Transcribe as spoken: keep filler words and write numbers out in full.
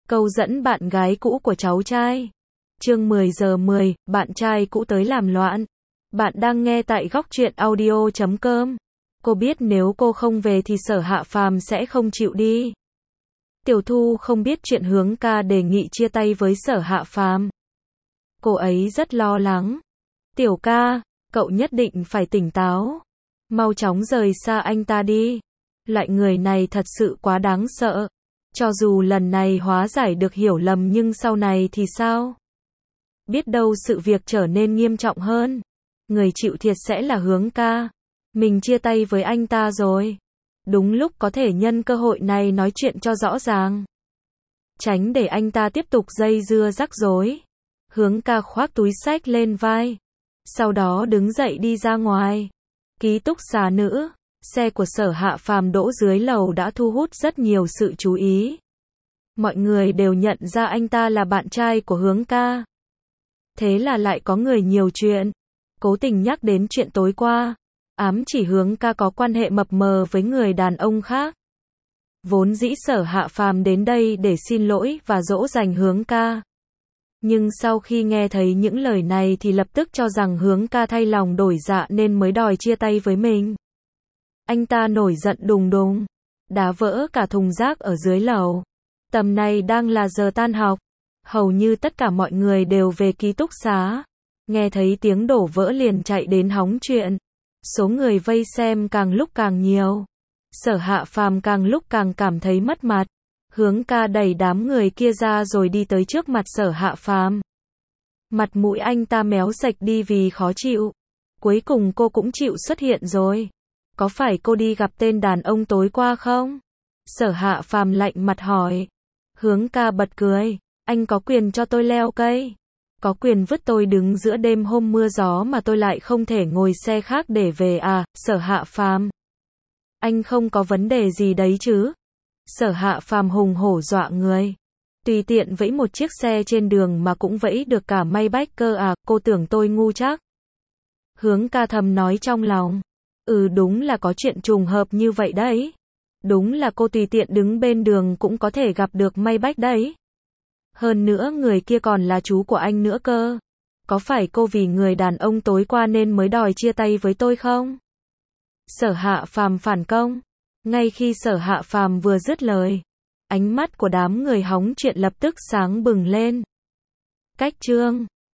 Câu dẫn bạn gái cũ của cháu trai. Chương mười giờ mười, bạn trai cũ tới làm loạn. Bạn đang nghe tại góc truyện audio chấm com. Cô biết nếu cô không về thì Sở Hạ Phàm sẽ không chịu đi. Tiểu Thu không biết chuyện Hướng ca đề nghị chia tay với Sở Hạ Phàm. Cô ấy rất lo lắng. Tiểu ca, cậu nhất định phải tỉnh táo. Mau chóng rời xa anh ta đi. Loại người này thật sự quá đáng sợ. Cho dù lần này hóa giải được hiểu lầm nhưng sau này thì sao? Biết đâu sự việc trở nên nghiêm trọng hơn. Người chịu thiệt sẽ là Hướng ca. Mình chia tay với anh ta rồi. Đúng lúc có thể nhân cơ hội này nói chuyện cho rõ ràng. Tránh để anh ta tiếp tục dây dưa rắc rối. Hướng ca khoác túi xách lên vai. Sau đó đứng dậy đi ra ngoài. Ký túc xá nữ. Xe của Sở Hạ Phàm đỗ dưới lầu đã thu hút rất nhiều sự chú ý. Mọi người đều nhận ra anh ta là bạn trai của Hướng ca. Thế là lại có người nhiều chuyện. Cố tình nhắc đến chuyện tối qua. Ám chỉ Hướng ca có quan hệ mập mờ với người đàn ông khác. Vốn dĩ Sở Hạ Phàm đến đây để xin lỗi và dỗ dành Hướng ca. Nhưng sau khi nghe thấy những lời này thì lập tức cho rằng Hướng ca thay lòng đổi dạ nên mới đòi chia tay với mình. Anh ta nổi giận đùng đùng, đá vỡ cả thùng rác ở dưới lầu. Tầm này đang là giờ tan học. Hầu như tất cả mọi người đều về ký túc xá. Nghe thấy tiếng đổ vỡ liền chạy đến hóng chuyện. Số người vây xem càng lúc càng nhiều. Sở Hạ Phàm càng lúc càng cảm thấy mất mặt. Hướng ca đẩy đám người kia ra rồi đi tới trước mặt Sở Hạ Phàm. Mặt mũi anh ta méo sạch đi vì khó chịu. Cuối cùng cô cũng chịu xuất hiện rồi. Có phải cô đi gặp tên đàn ông tối qua không? Sở Hạ Phàm lạnh mặt hỏi. Hướng ca bật cười. Anh có quyền cho tôi leo cây. Có quyền vứt tôi đứng giữa đêm hôm mưa gió mà tôi lại không thể ngồi xe khác để về à, Sở Hạ Phàm. Anh không có vấn đề gì đấy chứ? Sở Hạ Phàm hùng hổ dọa người. Tùy tiện vẫy một chiếc xe trên đường mà cũng vẫy được cả may bách cơ à, cô tưởng tôi ngu chắc. Hướng ca thầm nói trong lòng. Ừ đúng là có chuyện trùng hợp như vậy đấy. Đúng là cô tùy tiện đứng bên đường cũng có thể gặp được may bách đấy. Hơn nữa người kia còn là chú của anh nữa cơ. Có phải cô vì người đàn ông tối qua nên mới đòi chia tay với tôi không? Sở Hạ Phàm phản công. Ngay khi Sở Hạ Phàm vừa dứt lời, ánh mắt của đám người hóng chuyện lập tức sáng bừng lên. Cách chương